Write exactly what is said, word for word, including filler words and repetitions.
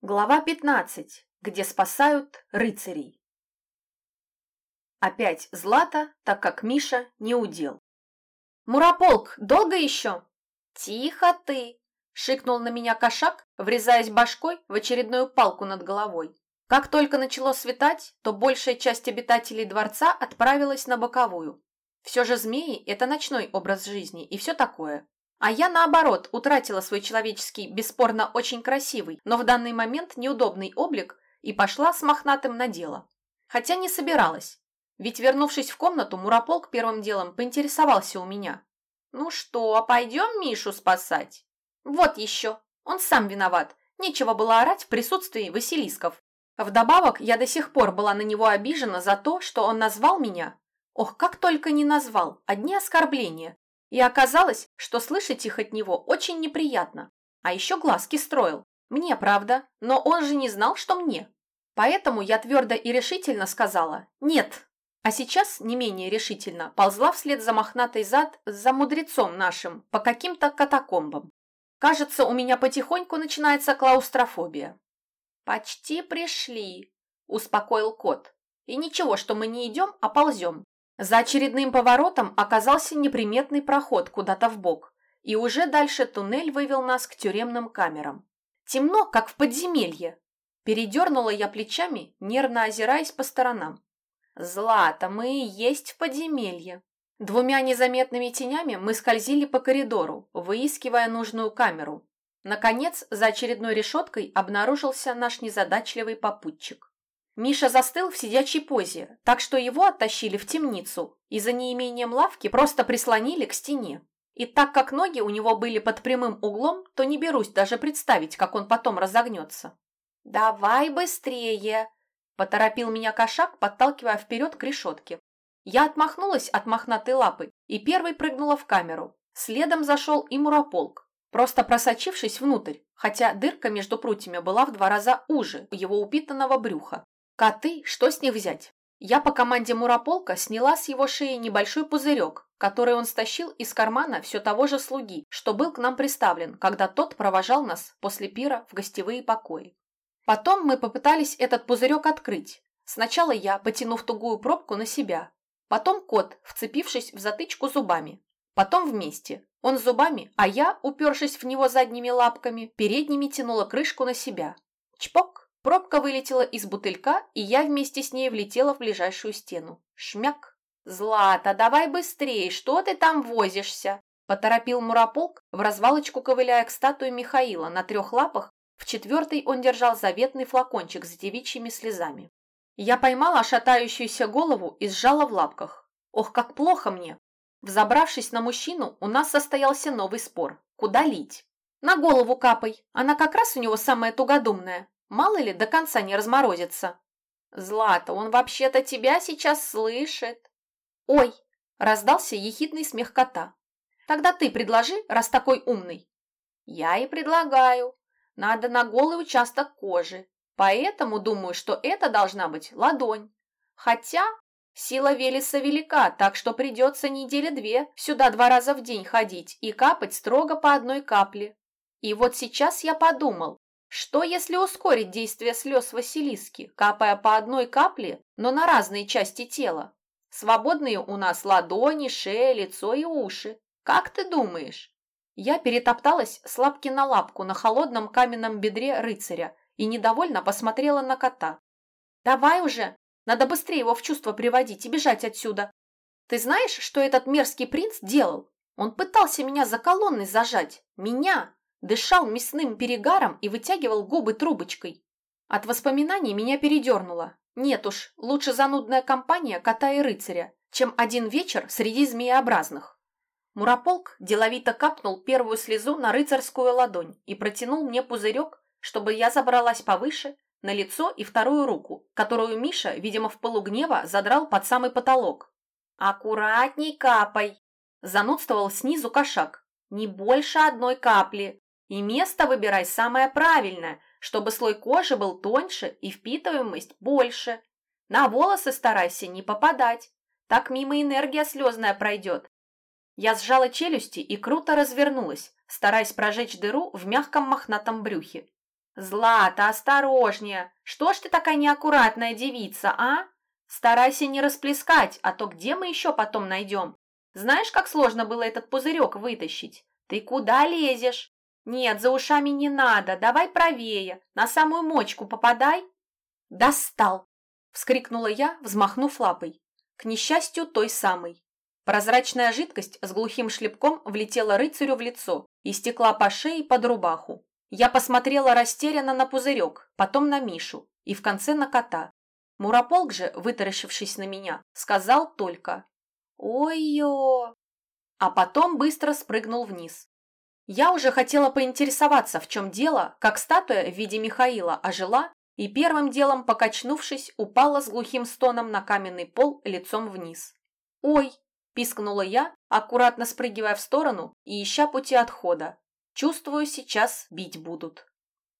Глава пятнадцать, где спасают рыцарей. Опять Злата, так как Миша не удел. «Мурополк, долго еще?» «Тихо ты!» — шикнул на меня кошак, врезаясь башкой в очередную палку над головой. Как только начало светать, то большая часть обитателей дворца отправилась на боковую. Все же змеи — это ночной образ жизни и все такое. А я, наоборот, утратила свой человеческий, бесспорно очень красивый, но в данный момент неудобный облик и пошла с мохнатым на дело. Хотя не собиралась. Ведь, вернувшись в комнату, Мурополк первым делом поинтересовался у меня. «Ну что, пойдем Мишу спасать?» «Вот еще. Он сам виноват. Нечего было орать в присутствии Василисков. Вдобавок, я до сих пор была на него обижена за то, что он назвал меня. Ох, как только не назвал, одни оскорбления. И оказалось, что слышать их от него очень неприятно. А еще глазки строил. Мне, правда, но он же не знал, что мне. Поэтому я твердо и решительно сказала «нет». А сейчас не менее решительно ползла вслед за мохнатой зад за мудрецом нашим по каким-то катакомбам. Кажется, у меня потихоньку начинается клаустрофобия. «Почти пришли», – успокоил кот. «И ничего, что мы не идем, а ползем». За очередным поворотом оказался неприметный проход куда-то вбок, и уже дальше туннель вывел нас к тюремным камерам. Темно, как в подземелье. Передернула я плечами, нервно озираясь по сторонам. «Злата, мы и есть в подземелье». Двумя незаметными тенями мы скользили по коридору, выискивая нужную камеру. Наконец, за очередной решеткой обнаружился наш незадачливый попутчик. Миша застыл в сидячей позе, так что его оттащили в темницу и за неимением лавки просто прислонили к стене. И так как ноги у него были под прямым углом, то не берусь даже представить, как он потом разогнется. «Давай быстрее!» – поторопил меня кошак, подталкивая вперед к решетке. Я отмахнулась от мохнатой лапы и первой прыгнула в камеру. Следом зашел и Мурополк, просто просочившись внутрь, хотя дырка между прутьями была в два раза уже его упитанного брюха. Коты, что с них взять? Я по команде Мурополка сняла с его шеи небольшой пузырек, который он стащил из кармана все того же слуги, что был к нам приставлен, когда тот провожал нас после пира в гостевые покои. Потом мы попытались этот пузырек открыть. Сначала я, потянув тугую пробку на себя. Потом кот, вцепившись в затычку зубами. Потом вместе. Он зубами, а я, упершись в него задними лапками, передними тянула крышку на себя. Чпок! Пробка вылетела из бутылька, и я вместе с ней влетела в ближайшую стену. Шмяк! «Злата, давай быстрее, что ты там возишься?» Поторопил Мурополк, в развалочку ковыляя к статуе Михаила на трех лапах. В четвертой он держал заветный флакончик с девичьими слезами. Я поймала шатающуюся голову и сжала в лапках. Ох, как плохо мне! Взобравшись на мужчину, у нас состоялся новый спор. Куда лить? На голову капай, она как раз у него самая тугодумная. Мало ли, до конца не разморозится. «Злата, он вообще-то тебя сейчас слышит». «Ой!» – раздался ехидный смех кота. «Тогда ты предложи, раз такой умный». «Я и предлагаю. Надо на голый участок кожи. Поэтому думаю, что это должна быть ладонь. Хотя сила Велеса велика, так что придется недели две сюда два раза в день ходить и капать строго по одной капле. И вот сейчас я подумал, что если ускорить действие слез Василиски, капая по одной капле, но на разные части тела? Свободные у нас ладони, шея, лицо и уши. Как ты думаешь?» Я перетопталась с лапки на лапку на холодном каменном бедре рыцаря и недовольно посмотрела на кота. «Давай уже! Надо быстрее его в чувство приводить и бежать отсюда. Ты знаешь, что этот мерзкий принц делал? Он пытался меня за колонной зажать. Меня! Дышал мясным перегаром и вытягивал губы трубочкой. От воспоминаний меня передернуло. Нет уж, лучше занудная компания кота и рыцаря, чем один вечер среди змееобразных». Мурополк деловито капнул первую слезу на рыцарскую ладонь и протянул мне пузырек, чтобы я забралась повыше, на лицо и вторую руку, которую Миша, видимо, в пылу гнева задрал под самый потолок. «Аккуратней капай!» – занудствовал снизу кошак. «Не больше одной капли. И место выбирай самое правильное, чтобы слой кожи был тоньше и впитываемость больше. На волосы старайся не попадать, так мимо энергия слезная пройдет». Я сжала челюсти и круто развернулась, стараясь прожечь дыру в мягком мохнатом брюхе. Злата, осторожнее! Что ж ты такая неаккуратная девица, а? Старайся не расплескать, а то где мы еще потом найдем? Знаешь, как сложно было этот пузырек вытащить? Ты куда лезешь? Нет, за ушами не надо, давай правее, на самую мочку попадай. Достал! Вскрикнула я, взмахнув лапой. К несчастью, той самой. Прозрачная жидкость с глухим шлепком влетела рыцарю в лицо и стекла по шее под рубаху. Я посмотрела растерянно на пузырек, потом на Мишу и в конце на кота. Мурополк же, вытаращившись на меня, сказал только «Ой-ё!», а потом быстро спрыгнул вниз. Я уже хотела поинтересоваться, в чем дело, как статуя в виде Михаила ожила и первым делом, покачнувшись, упала с глухим стоном на каменный пол лицом вниз. «Ой!» – пискнула я, аккуратно спрыгивая в сторону и ища пути отхода. «Чувствую, сейчас бить будут».